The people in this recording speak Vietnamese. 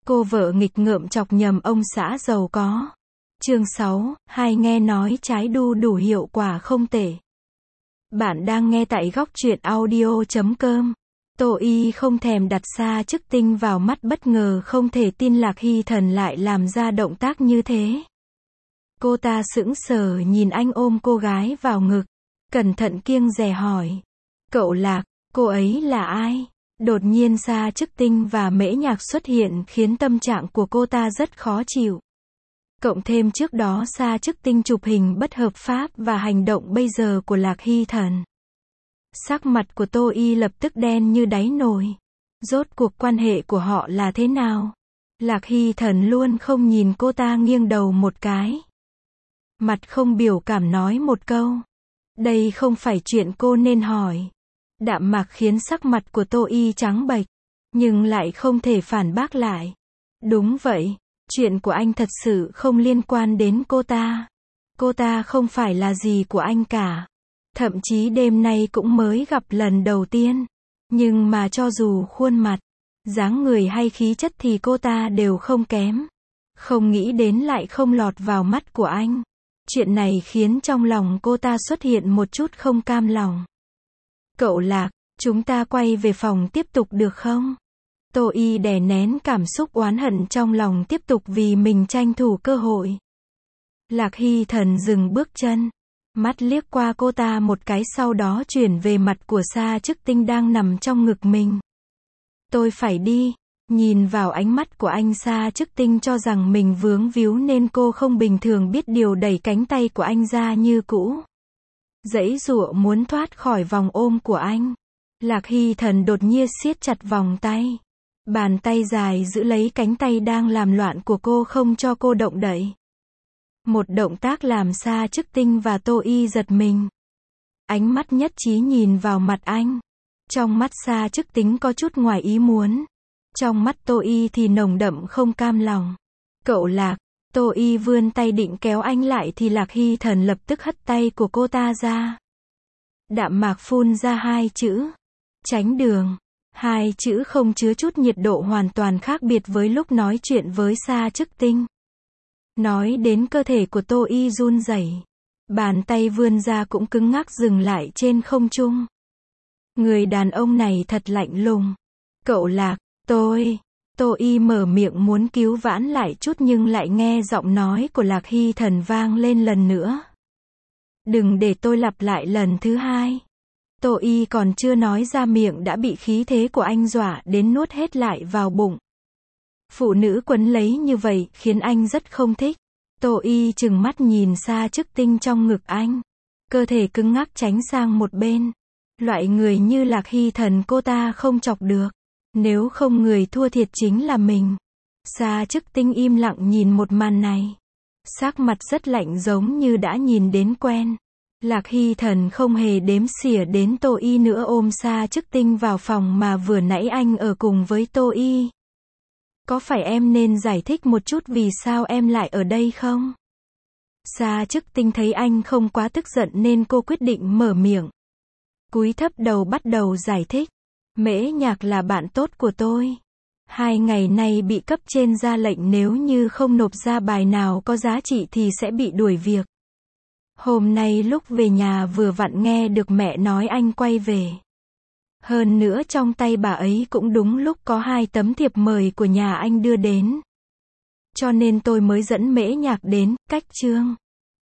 Cô vợ nghịch ngợm chọc nhầm ông xã giàu có. Chương 6, hai nghe nói trái đu đủ hiệu quả không tệ. Bạn đang nghe tại góc truyện audio.com. Tô Y không thèm đặt xa chức tinh vào mắt, bất ngờ không thể tin Lạc Hy Thần lại làm ra động tác như thế. Cô ta sững sờ nhìn anh ôm cô gái vào ngực, cẩn thận kiêng dè hỏi. Cậu Lạc, cô ấy là ai? Đột nhiên Sa Chức Tinh và Mễ Nhạc xuất hiện khiến tâm trạng của cô ta rất khó chịu. Cộng thêm trước đó Sa Chức Tinh chụp hình bất hợp pháp và hành động bây giờ của Lạc Hy Thần. Sắc mặt của Tô Y lập tức đen như đáy nồi. Rốt cuộc quan hệ của họ là thế nào? Lạc Hy Thần luôn không nhìn cô ta, nghiêng đầu một cái. Mặt không biểu cảm nói một câu. Đây không phải chuyện cô nên hỏi. Đạm mạc khiến sắc mặt của Tô Y trắng bệch, nhưng lại không thể phản bác lại. Đúng vậy, chuyện của anh thật sự không liên quan đến cô ta. Cô ta không phải là gì của anh cả. Thậm chí đêm nay cũng mới gặp lần đầu tiên. Nhưng mà cho dù khuôn mặt, dáng người hay khí chất thì cô ta đều không kém. Không nghĩ đến lại không lọt vào mắt của anh. Chuyện này khiến trong lòng cô ta xuất hiện một chút không cam lòng. Cậu Lạc, chúng ta quay về phòng tiếp tục được không? Tô Y đè nén cảm xúc oán hận trong lòng, tiếp tục vì mình tranh thủ cơ hội. Lạc Hy Thần dừng bước chân, mắt liếc qua cô ta một cái, sau đó chuyển về mặt của Sa Chức Tinh đang nằm trong ngực mình. Tôi phải đi. Nhìn vào ánh mắt của anh, Sa Chức Tinh cho rằng mình vướng víu nên cô không bình thường biết điều, đẩy cánh tay của anh ra như cũ. Giãy giụa muốn thoát khỏi vòng ôm của anh. Lạc Hy Thần đột nhiên siết chặt vòng tay. Bàn tay dài giữ lấy cánh tay đang làm loạn của cô, không cho cô động đậy. Một động tác làm Sa Chức Tinh và Tô Y giật mình. Ánh mắt nhất trí nhìn vào mặt anh. Trong mắt Sa Chức Tinh có chút ngoài ý muốn. Trong mắt Tô Y thì nồng đậm không cam lòng. Cậu Lạc. Tô Y vươn tay định kéo anh lại thì Lạc Hy Thần lập tức hất tay của cô ta ra. Đạm mạc phun ra hai chữ. Tránh đường. Hai chữ không chứa chút nhiệt độ, hoàn toàn khác biệt với lúc nói chuyện với Sa Chức Tinh. Nói đến cơ thể của Tô Y run rẩy. Bàn tay vươn ra cũng cứng ngắc dừng lại trên không trung. Người đàn ông này thật lạnh lùng. Cậu Lạc, Tô Y mở miệng muốn cứu vãn lại chút nhưng lại nghe giọng nói của Lạc Hy Thần vang lên lần nữa. Đừng để tôi lặp lại lần thứ hai. Tô Y còn chưa nói ra miệng đã bị khí thế của anh dọa đến nuốt hết lại vào bụng. Phụ nữ quấn lấy như vậy khiến anh rất không thích. Tô Y trừng mắt nhìn Sa Chức Tinh trong ngực anh. Cơ thể cứng ngắc tránh sang một bên. Loại người như Lạc Hy Thần cô ta không chọc được. Nếu không người thua thiệt chính là mình. Sa Chức Tinh im lặng nhìn một màn này. Sắc mặt rất lạnh giống như đã nhìn đến quen. Lạc Hy Thần không hề đếm xỉa đến Tô Y nữa, ôm Sa Chức Tinh vào phòng mà vừa nãy anh ở cùng với Tô Y. Có phải em nên giải thích một chút vì sao em lại ở đây không? Sa Chức Tinh thấy anh không quá tức giận nên cô quyết định mở miệng. Cúi thấp đầu bắt đầu giải thích. Mễ Nhạc là bạn tốt của tôi. 2 ngày nay bị cấp trên ra lệnh nếu như không nộp ra bài nào có giá trị thì sẽ bị đuổi việc. Hôm nay lúc về nhà vừa vặn nghe được mẹ nói anh quay về. Hơn nữa trong tay bà ấy cũng đúng lúc có 2 tấm thiệp mời của nhà anh đưa đến. Cho nên tôi mới dẫn Mễ Nhạc đến. Cách chương